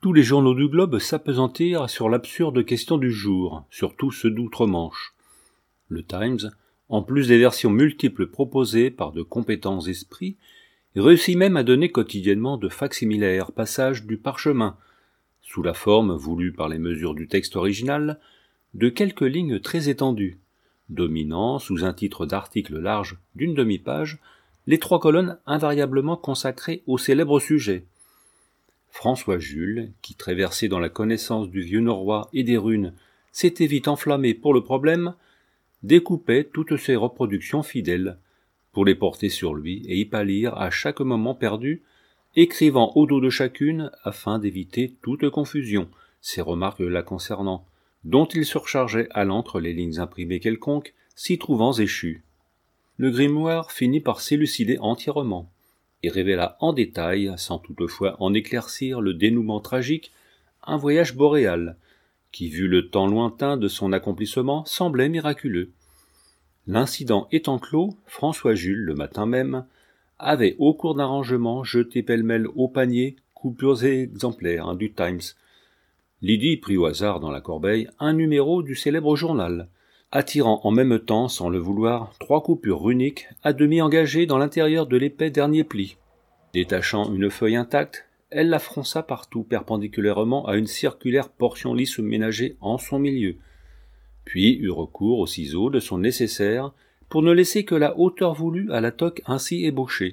Tous les journaux du globe s'appesantirent sur l'absurde question du jour, surtout ceux d'outre-Manche. Le Times, en plus des versions multiples proposées par de compétents esprits, réussit même à donner quotidiennement de facsimilaires passages du parchemin, sous la forme, voulue par les mesures du texte original, de quelques lignes très étendues, dominant, sous un titre d'article large d'une demi-page, les 3 colonnes invariablement consacrées au célèbre sujet. François Jules, qui, très versé dans la connaissance du vieux norrois et des runes, s'était vite enflammé pour le problème, découpait toutes ses reproductions fidèles, pour les porter sur lui et y pâlir à chaque moment perdu, écrivant au dos de chacune afin d'éviter toute confusion, ses remarques la concernant, dont il surchargeait à l'encre les lignes imprimées quelconques, s'y trouvant échues. Le grimoire finit par s'élucider entièrement, et révéla en détail, sans toutefois en éclaircir le dénouement tragique, un voyage boréal, qui, vu le temps lointain de son accomplissement, semblait miraculeux. L'incident étant clos, François Jules, le matin même, avait, au cours d'un rangement, jeté pêle-mêle au panier coupures et exemplaires du Times. Lydie prit au hasard dans la corbeille un numéro du célèbre journal, attirant en même temps, sans le vouloir, 3 coupures runiques à demi engagées dans l'intérieur de l'épais dernier pli. Détachant une feuille intacte, elle la fronça partout perpendiculairement à une circulaire portion lisse ménagée en son milieu, puis eut recours aux ciseaux de son nécessaire pour ne laisser que la hauteur voulue à la toque ainsi ébauchée.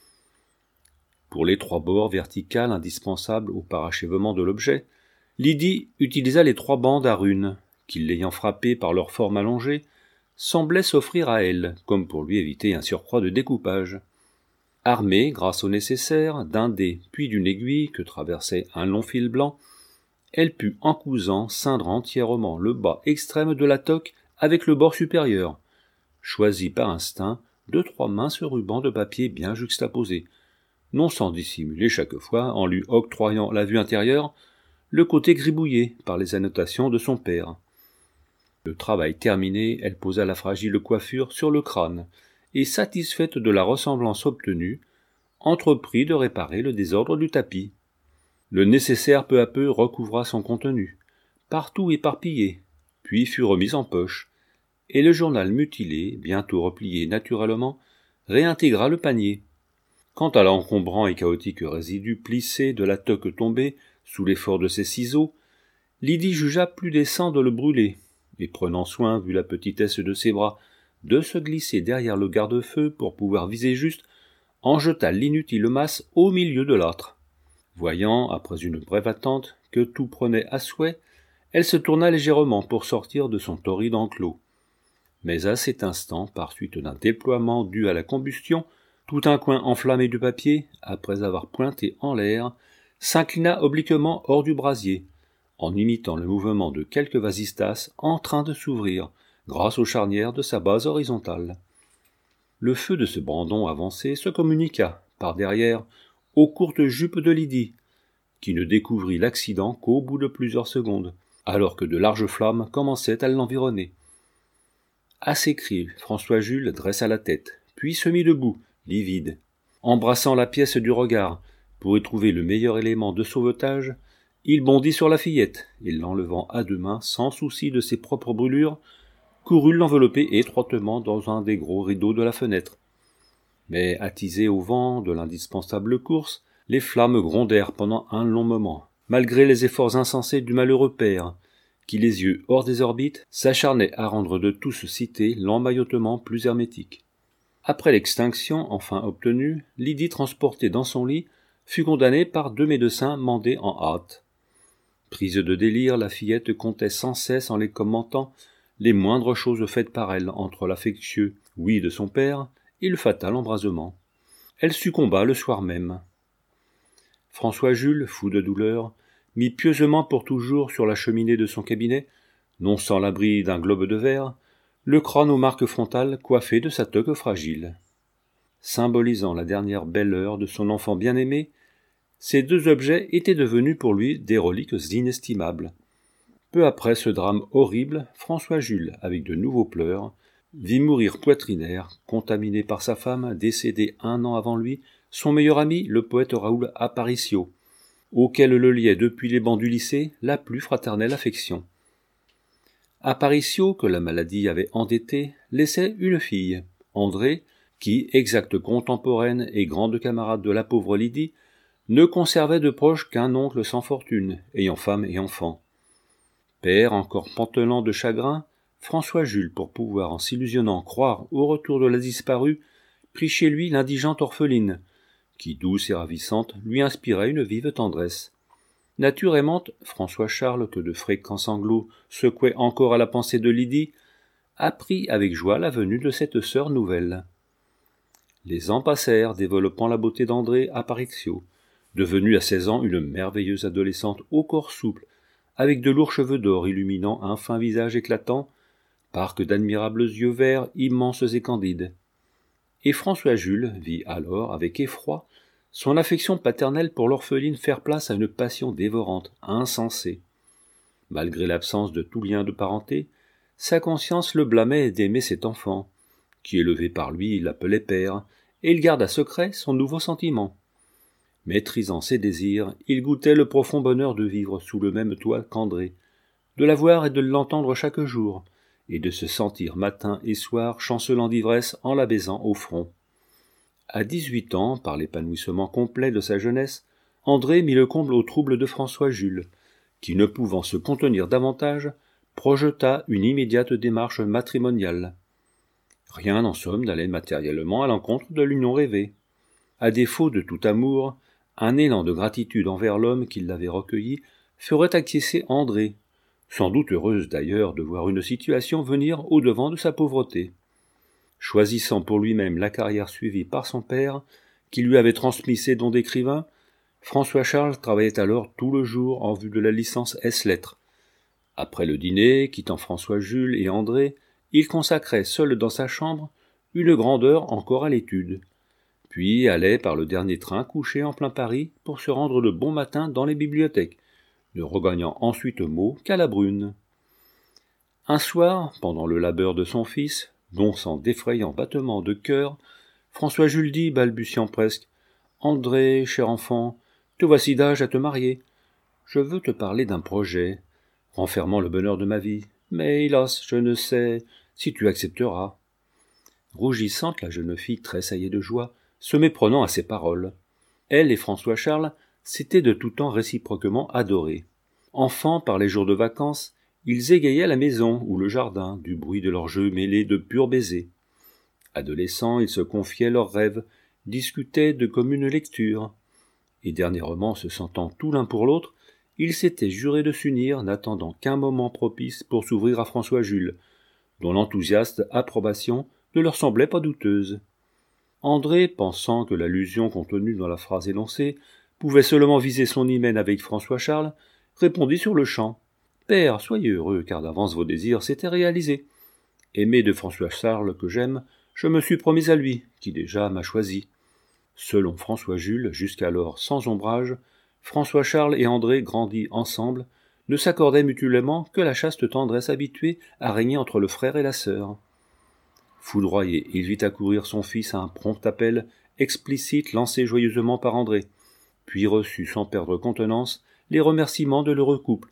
Pour les 3 bords verticales indispensables au parachèvement de l'objet, Lydie utilisa les 3 bandes à runes, qui, l'ayant frappée par leur forme allongée, semblaient s'offrir à elle, comme pour lui éviter un surcroît de découpage. Armée, grâce au nécessaire, d'un dé puis d'une aiguille que traversait un long fil blanc, elle put, en cousant, ceindre entièrement le bas extrême de la toque avec le bord supérieur, choisi par instinct de 3 minces rubans de papier bien juxtaposés, non sans dissimuler chaque fois, en lui octroyant la vue intérieure, le côté gribouillé par les annotations de son père. Le travail terminé, elle posa la fragile coiffure sur le crâne, et, satisfaite de la ressemblance obtenue, entreprit de réparer le désordre du tapis. Le nécessaire peu à peu recouvra son contenu, partout éparpillé, puis fut remis en poche, et le journal mutilé, bientôt replié naturellement, réintégra le panier. Quant à l'encombrant et chaotique résidu plissé de la toque tombée sous l'effort de ses ciseaux, Lydie jugea plus décent de le brûler, et prenant soin, vu la petitesse de ses bras, de se glisser derrière le garde-feu pour pouvoir viser juste, en jeta l'inutile masse au milieu de l'âtre. Voyant, après une brève attente, que tout prenait à souhait, elle se tourna légèrement pour sortir de son torride enclos. Mais à cet instant, par suite d'un déploiement dû à la combustion, tout un coin enflammé du papier, après avoir pointé en l'air, s'inclina obliquement hors du brasier, en imitant le mouvement de quelques vasistas en train de s'ouvrir, grâce aux charnières de sa base horizontale. Le feu de ce brandon avancé se communiqua, par derrière, aux courtes jupes de Lydie, qui ne découvrit l'accident qu'au bout de plusieurs secondes, alors que de larges flammes commençaient à l'environner. À ces cris, François Jules dressa la tête, puis se mit debout, livide. Embrassant la pièce du regard, pour y trouver le meilleur élément de sauvetage, il bondit sur la fillette, et l'enlevant à 2 mains, sans souci de ses propres brûlures, courut l'envelopper étroitement dans un des gros rideaux de la fenêtre. Mais, attisées au vent de l'indispensable course, les flammes grondèrent pendant un long moment, malgré les efforts insensés du malheureux père, qui, les yeux hors des orbites, s'acharnait à rendre de tous cités l'emmaillotement plus hermétique. Après l'extinction enfin obtenue, Lydie, transportée dans son lit, fut condamnée par 2 médecins mandés en hâte. Prise de délire, la fillette comptait sans cesse, en les commentant, les moindres choses faites par elle entre l'affectueux oui de son père et le fatal embrasement. Elle succomba le soir même. François Jules, fou de douleur, mit pieusement pour toujours sur la cheminée de son cabinet, non sans l'abri d'un globe de verre, le crâne aux marques frontales coiffé de sa toque fragile. Symbolisant la dernière belle heure de son enfant bien-aimé, ces 2 objets étaient devenus pour lui des reliques inestimables. Peu après ce drame horrible, François Jules, avec de nouveaux pleurs, vit mourir poitrinaire, contaminé par sa femme, décédée 1 an avant lui, son meilleur ami, le poète Raoul Aparicio, auquel le liait depuis les bancs du lycée la plus fraternelle affection. Aparicio, que la maladie avait endetté, laissait une fille, André, qui, exacte contemporaine et grande camarade de la pauvre Lydie, ne conservait de proche qu'un oncle sans fortune, ayant femme et enfants. Père encore pantelant de chagrin, François Jules, pour pouvoir, en s'illusionnant, croire au retour de la disparue, prit chez lui l'indigente orpheline, qui, douce et ravissante, lui inspirait une vive tendresse. Nature aimante, François Charles, que de fréquents sanglots secouaient encore à la pensée de Lydie, apprit avec joie la venue de cette sœur nouvelle. Les ans passèrent, développant la beauté d'André Aparicio, devenue à 16 ans une merveilleuse adolescente au corps souple, avec de lourds cheveux d'or illuminant un fin visage éclatant, parc d'admirables yeux verts immenses et candides. Et François Jules vit alors, avec effroi, son affection paternelle pour l'orpheline faire place à une passion dévorante, insensée. Malgré l'absence de tout lien de parenté, sa conscience le blâmait d'aimer cet enfant, qui, élevé par lui, l'appelait père, et il garda secret son nouveau sentiment. Maîtrisant ses désirs, il goûtait le profond bonheur de vivre sous le même toit qu'André, de la voir et de l'entendre chaque jour, et de se sentir matin et soir chancelant d'ivresse en la baisant au front. À 18 ans, par l'épanouissement complet de sa jeunesse, André mit le comble au trouble de François Jules, qui, ne pouvant se contenir davantage, projeta une immédiate démarche matrimoniale. Rien, en somme, n'allait matériellement à l'encontre de l'union rêvée. À défaut de tout amour, un élan de gratitude envers l'homme qui l'avait recueilli ferait acquiescer André, sans doute heureuse d'ailleurs de voir une situation venir au-devant de sa pauvreté. Choisissant pour lui-même la carrière suivie par son père, qui lui avait transmis ses dons d'écrivain, François Charles travaillait alors tout le jour en vue de la licence S-Lettres. Après le dîner, quittant François Jules et André, il consacrait, seul dans sa chambre, une grande heure encore à l'étude, puis allait par le dernier train coucher en plein Paris pour se rendre le bon matin dans les bibliothèques, ne regagnant ensuite mot qu'à la brune. Un soir, pendant le labeur de son fils, dont sans d'effrayants battements de cœur, François Jules dit, balbutiant presque, « André, cher enfant, te voici d'âge à te marier. Je veux te parler d'un projet, renfermant le bonheur de ma vie, mais hélas, je ne sais si tu accepteras. » Rougissante, la jeune fille tressaillait de joie, se méprenant à ses paroles. Elle et François Charles s'étaient de tout temps réciproquement adorés. Enfants, par les jours de vacances, ils égayaient la maison ou le jardin du bruit de leurs jeux mêlés de purs baisers. Adolescents, ils se confiaient leurs rêves, discutaient de communes lectures. Et dernièrement, se sentant tout l'un pour l'autre, ils s'étaient jurés de s'unir, n'attendant qu'un moment propice pour s'ouvrir à François Jules, dont l'enthousiaste approbation ne leur semblait pas douteuse. André, pensant que l'allusion contenue dans la phrase énoncée pouvait seulement viser son hymen avec François Charles, répondit sur-le-champ. « Père, soyez heureux, car d'avance vos désirs s'étaient réalisés. Aimé de François Charles que j'aime, je me suis promis à lui, qui déjà m'a choisi. » Selon François Jules, jusqu'alors sans ombrage, François Charles et André, grandis ensemble, ne s'accordaient mutuellement que la chaste tendresse habituée à régner entre le frère et la sœur. Foudroyé, il vit accourir son fils à un prompt appel explicite lancé joyeusement par André, puis reçut sans perdre contenance les remerciements de l'heureux couple.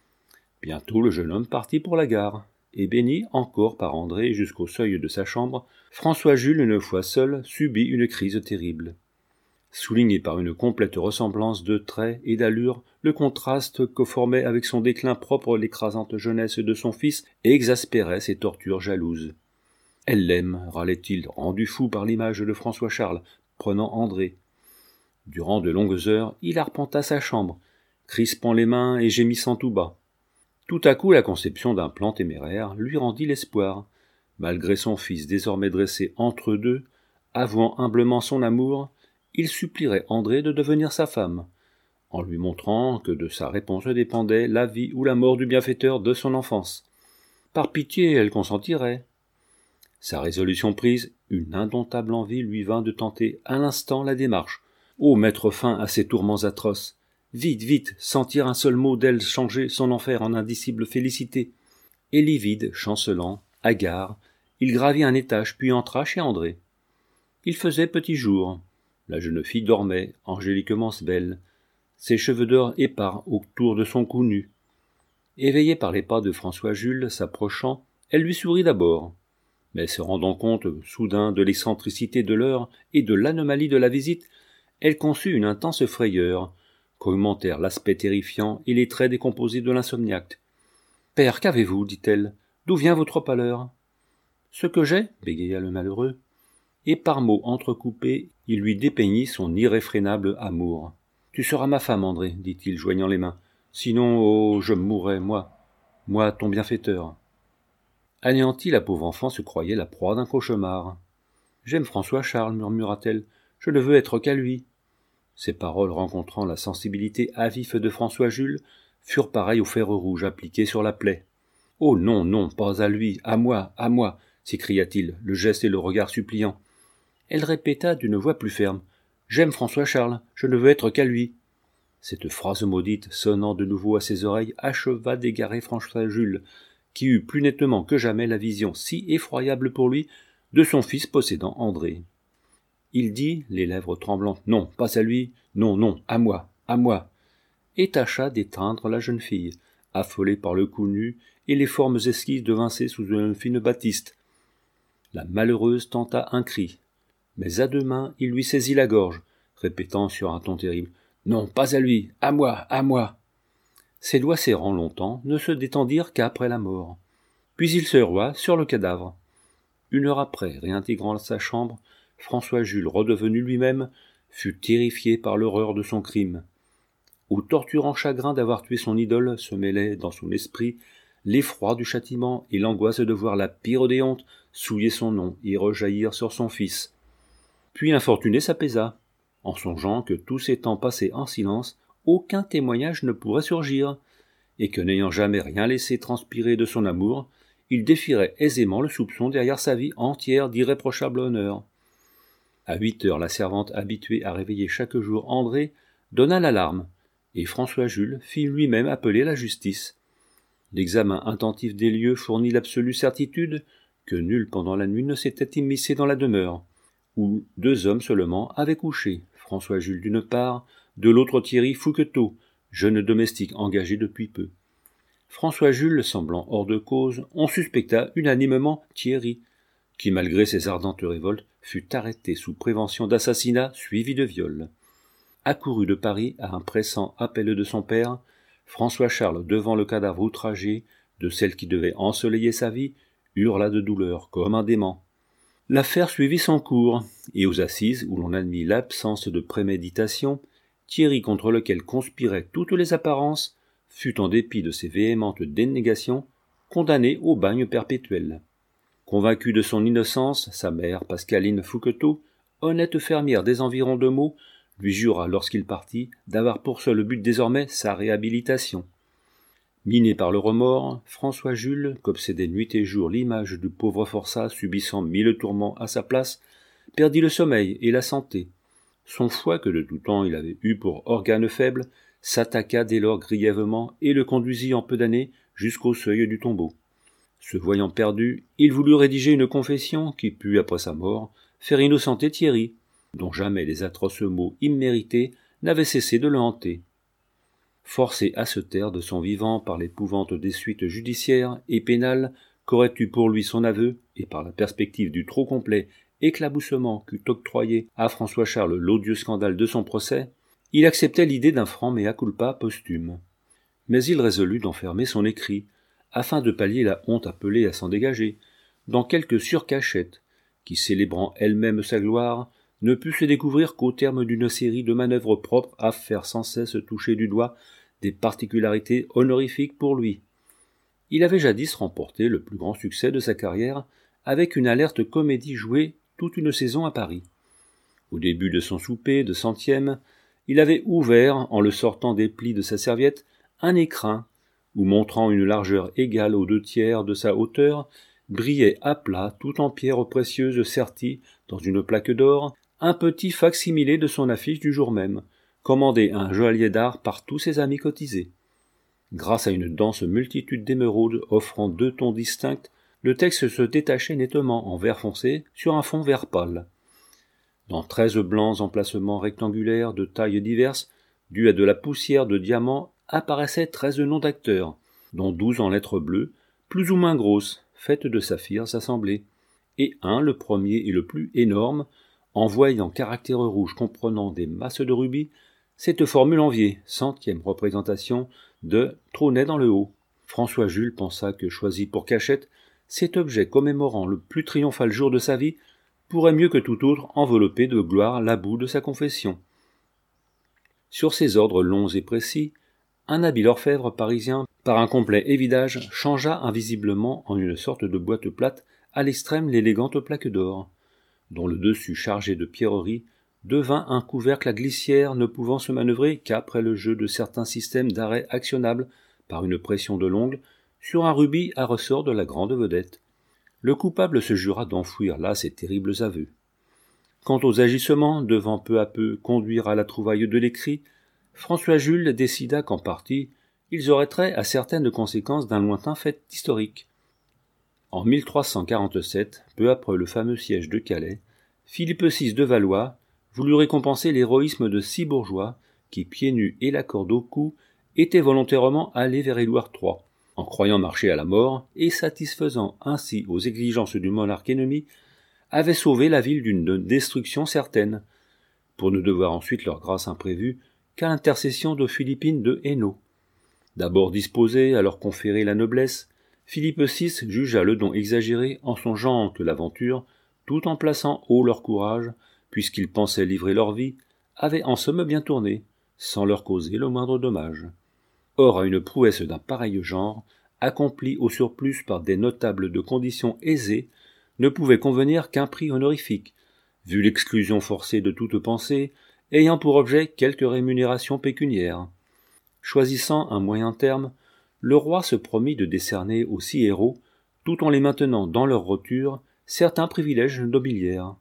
Bientôt le jeune homme partit pour la gare, et béni encore par André jusqu'au seuil de sa chambre, François Jules, une fois seul, subit une crise terrible. Souligné par une complète ressemblance de traits et d'allures, le contraste que formait avec son déclin propre l'écrasante jeunesse de son fils exaspérait ses tortures jalouses. « Elle l'aime, râlait-il, rendu fou par l'image de François Charles, prenant André. » Durant de longues heures, il arpenta sa chambre, crispant les mains et gémissant tout bas. Tout à coup, la conception d'un plan téméraire lui rendit l'espoir. Malgré son fils désormais dressé entre eux deux, avouant humblement son amour, il supplierait André de devenir sa femme, en lui montrant que de sa réponse dépendait la vie ou la mort du bienfaiteur de son enfance. Par pitié, elle consentirait. Sa résolution prise, une indomptable envie lui vint de tenter à l'instant la démarche. Oh, mettre fin à ces tourments atroces! Vite, vite, sentir un seul mot d'elle changer son enfer en indicible félicité. Et livide, chancelant, hagard, il gravit un étage puis entra chez André. Il faisait petit jour. La jeune fille dormait, angéliquement belle. ses cheveux d'or épars autour de son cou nu. Éveillée par les pas de François-Jules s'approchant, elle lui sourit d'abord. Mais se rendant compte soudain de l'excentricité de l'heure et de l'anomalie de la visite, elle conçut une intense frayeur, qu'augmentèrent l'aspect terrifiant et les traits décomposés de l'insomniaque. « Père, qu'avez-vous » dit-elle. « D'où vient votre pâleur ?»« Ce que j'ai » bégaya le malheureux. Et par mots entrecoupés, il lui dépeignit son irréfrénable amour. « Tu seras ma femme, André, dit-il, joignant les mains. Sinon, oh, je mourrais, moi, ton bienfaiteur. » Anéantie, la pauvre enfant se croyait la proie d'un cauchemar. « J'aime François Charles, murmura-t-elle. Je ne veux être qu'à lui. » Ces paroles, rencontrant la sensibilité à vif de François-Jules, furent pareilles au fer rouge appliqué sur la plaie. « Oh non, non, pas à lui, à moi, s'écria-t-il, le geste et le regard suppliants. Elle répéta d'une voix plus ferme. « J'aime François Charles, je ne veux être qu'à lui. » Cette phrase maudite, sonnant de nouveau à ses oreilles, acheva d'égarer François-Jules, qui eut plus nettement que jamais la vision si effroyable pour lui de son fils possédant André. Il dit, les lèvres tremblantes, « Non, pas à lui, non, non, à moi, et tâcha d'étreindre la jeune fille, affolée par le cou nu et les formes esquisses devincées sous une fine batiste. La malheureuse tenta un cri, mais à deux mains il lui saisit la gorge, répétant sur un ton terrible, « Non, pas à lui, à moi !» Ses doigts serrant longtemps ne se détendirent qu'après la mort. Puis il se rua sur le cadavre. Une heure après, réintégrant sa chambre, François-Jules, redevenu lui-même, fut terrifié par l'horreur de son crime. Au torturant chagrin d'avoir tué son idole se mêlaient dans son esprit l'effroi du châtiment et l'angoisse de voir la pire des hontes souiller son nom et rejaillir sur son fils. Puis l'infortuné s'apaisa, en songeant que tous ces temps passés en silence, aucun témoignage ne pourrait surgir, et que n'ayant jamais rien laissé transpirer de son amour, il défierait aisément le soupçon derrière sa vie entière d'irréprochable honneur. À 8 heures, la servante habituée à réveiller chaque jour André donna l'alarme, et François-Jules fit lui-même appeler la justice. L'examen attentif des lieux fournit l'absolue certitude que nul pendant la nuit ne s'était immiscé dans la demeure, où 2 hommes seulement avaient couché, François-Jules d'une part, de l'autre Thierry Fouquetot, jeune domestique engagé depuis peu. François-Jules semblant hors de cause, on suspecta unanimement Thierry, qui malgré ses ardentes révoltes fut arrêté sous prévention d'assassinat suivi de viol. Accouru de Paris à un pressant appel de son père, François-Charles, devant le cadavre outragé de celle qui devait ensoleiller sa vie, hurla de douleur comme un dément. L'affaire suivit son cours, et aux assises, où l'on admit l'absence de préméditation, Thierry, contre lequel conspiraient toutes les apparences, fut, en dépit de ses véhémentes dénégations, condamné au bagne perpétuel. Convaincue de son innocence, sa mère, Pascaline Fouquetot, honnête fermière des environs de Meaux, lui jura lorsqu'il partit d'avoir pour seul but désormais sa réhabilitation. Miné par le remords, François-Jules, qu'obsédait nuit et jour l'image du pauvre forçat subissant 1000 tourments à sa place, perdit le sommeil et la santé. Son foie, que de tout temps il avait eu pour organe faible, s'attaqua dès lors grièvement et le conduisit en peu d'années jusqu'au seuil du tombeau. Se voyant perdu, il voulut rédiger une confession qui put, après sa mort, faire innocenter Thierry, dont jamais les atroces maux immérités n'avaient cessé de le hanter. Forcé à se taire de son vivant par l'épouvante des suites judiciaires et pénales qu'aurait eu pour lui son aveu, et par la perspective du trop complet éclaboussement qu'eût octroyé à François-Charles l'odieux scandale de son procès, il acceptait l'idée d'un franc mea culpa posthume. Mais il résolut d'enfermer son écrit, afin de pallier la honte appelée à s'en dégager, dans quelque surcachette, qui, célébrant elle-même sa gloire, ne put se découvrir qu'au terme d'une série de manœuvres propres à faire sans cesse toucher du doigt des particularités honorifiques pour lui. Il avait jadis remporté le plus grand succès de sa carrière avec une alerte comédie jouée toute une saison à Paris. Au début de son souper de 100e, il avait ouvert, en le sortant des plis de sa serviette, un écrin où, montrant une largeur égale aux 2/3 de sa hauteur, brillait à plat, tout en pierres précieuses serties dans une plaque d'or, un petit fac-similé de son affiche du jour même, commandé à un joaillier d'art par tous ses amis cotisés. Grâce à une dense multitude d'émeraudes offrant 2 tons distincts, le texte se détachait nettement en vert foncé sur un fond vert pâle. Dans 13 blancs emplacements rectangulaires de tailles diverses, dû à de la poussière de diamants, apparaissaient 13 noms d'acteurs, dont 12 en lettres bleues, plus ou moins grosses, faites de saphirs assemblés, et un, le premier et le plus énorme, envoyant en caractères rouges comprenant des masses de rubis, cette formule enviée, 100e représentation de trônait dans le haut. François Jules pensa que, choisi pour cachette, cet objet commémorant le plus triomphal jour de sa vie pourrait mieux que tout autre envelopper de gloire la boue de sa confession. Sur ces ordres longs et précis, un habile orfèvre parisien, par un complet évidage, changea invisiblement en une sorte de boîte plate à l'extrême l'élégante plaque d'or, dont le dessus chargé de pierreries devint un couvercle à glissière ne pouvant se manœuvrer qu'après le jeu de certains systèmes d'arrêt actionnables par une pression de l'ongle sur un rubis à ressort de la grande vedette. Le coupable se jura d'enfouir là ses terribles aveux. Quant aux agissements devant peu à peu conduire à la trouvaille de l'écrit, François Jules décida qu'en partie ils auraient trait à certaines conséquences d'un lointain fait historique. En 1347, peu après le fameux siège de Calais, Philippe VI de Valois voulut récompenser l'héroïsme de 6 bourgeois qui, pieds nus et la corde au cou, étaient volontairement allés vers Édouard III, en croyant marcher à la mort et satisfaisant ainsi aux exigences du monarque ennemi, avaient sauvé la ville d'une destruction certaine, pour ne devoir ensuite leur grâce imprévue qu'à l'intercession de Philippine de Hainaut. D'abord disposé à leur conférer la noblesse, Philippe VI jugea le don exagéré en songeant que l'aventure, tout en plaçant haut leur courage, puisqu'ils pensaient livrer leur vie, avait en somme bien tourné, sans leur causer le moindre dommage. Or, à une prouesse d'un pareil genre, accomplie au surplus par des notables de conditions aisées, ne pouvait convenir qu'un prix honorifique, vu l'exclusion forcée de toute pensée, ayant pour objet quelque rémunération pécuniaire. Choisissant un moyen terme, le roi se promit de décerner aux 6 héros, tout en les maintenant dans leur roture, certains privilèges nobiliaires.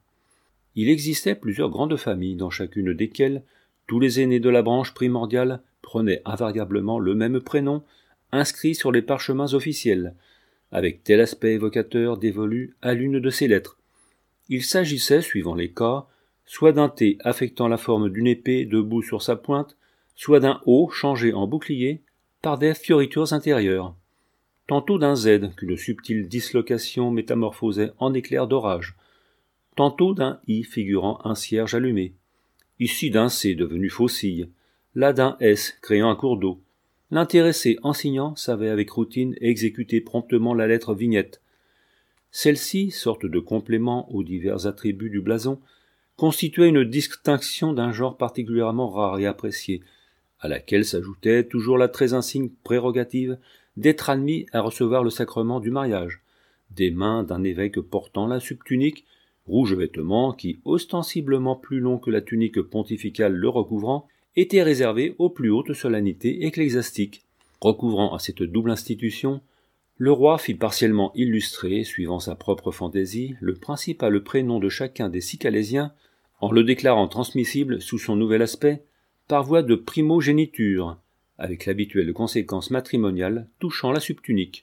Il existait plusieurs grandes familles, dans chacune desquelles tous les aînés de la branche primordiale prenaient invariablement le même prénom, inscrit sur les parchemins officiels, avec tel aspect évocateur dévolu à l'une de ces lettres. Il s'agissait, suivant les cas, soit d'un T affectant la forme d'une épée debout sur sa pointe, soit d'un O changé en bouclier par des fioritures intérieures, tantôt d'un Z qu'une subtile dislocation métamorphosait en éclair d'orage, tantôt d'un I figurant un cierge allumé, ici d'un C devenu faucille, là d'un S créant un cours d'eau. L'intéressé enseignant savait avec routine exécuter promptement la lettre vignette. Celle-ci, sorte de complément aux divers attributs du blason, constituait une distinction d'un genre particulièrement rare et apprécié, à laquelle s'ajoutait toujours la très insigne prérogative d'être admis à recevoir le sacrement du mariage, des mains d'un évêque portant la subtunique, rouge vêtement qui, ostensiblement plus long que la tunique pontificale le recouvrant, était réservé aux plus hautes solennités ecclésiastiques. Recouvrant à cette double institution, le roi fit partiellement illustrer, suivant sa propre fantaisie, le principal prénom de chacun des 6 Calésiens, en le déclarant transmissible sous son nouvel aspect, par voie de primogéniture, avec l'habituelle conséquence matrimoniale touchant la subtunique.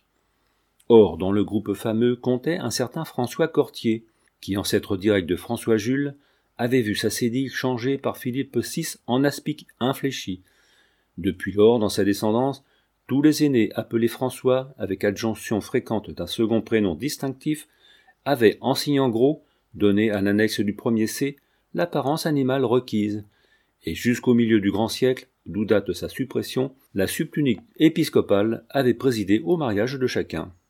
Or, dans le groupe fameux comptait un certain François Cortier, qui, ancêtre direct de François Jules, avait vu sa cédille changée par Philippe VI en aspic infléchi. Depuis lors, dans sa descendance, tous les aînés appelés François, avec adjonction fréquente d'un second prénom distinctif, avaient, en signant gros, donné à l'annexe du premier C l'apparence animale requise, et jusqu'au milieu du grand siècle, d'où date sa suppression, la subtunique épiscopale avait présidé au mariage de chacun.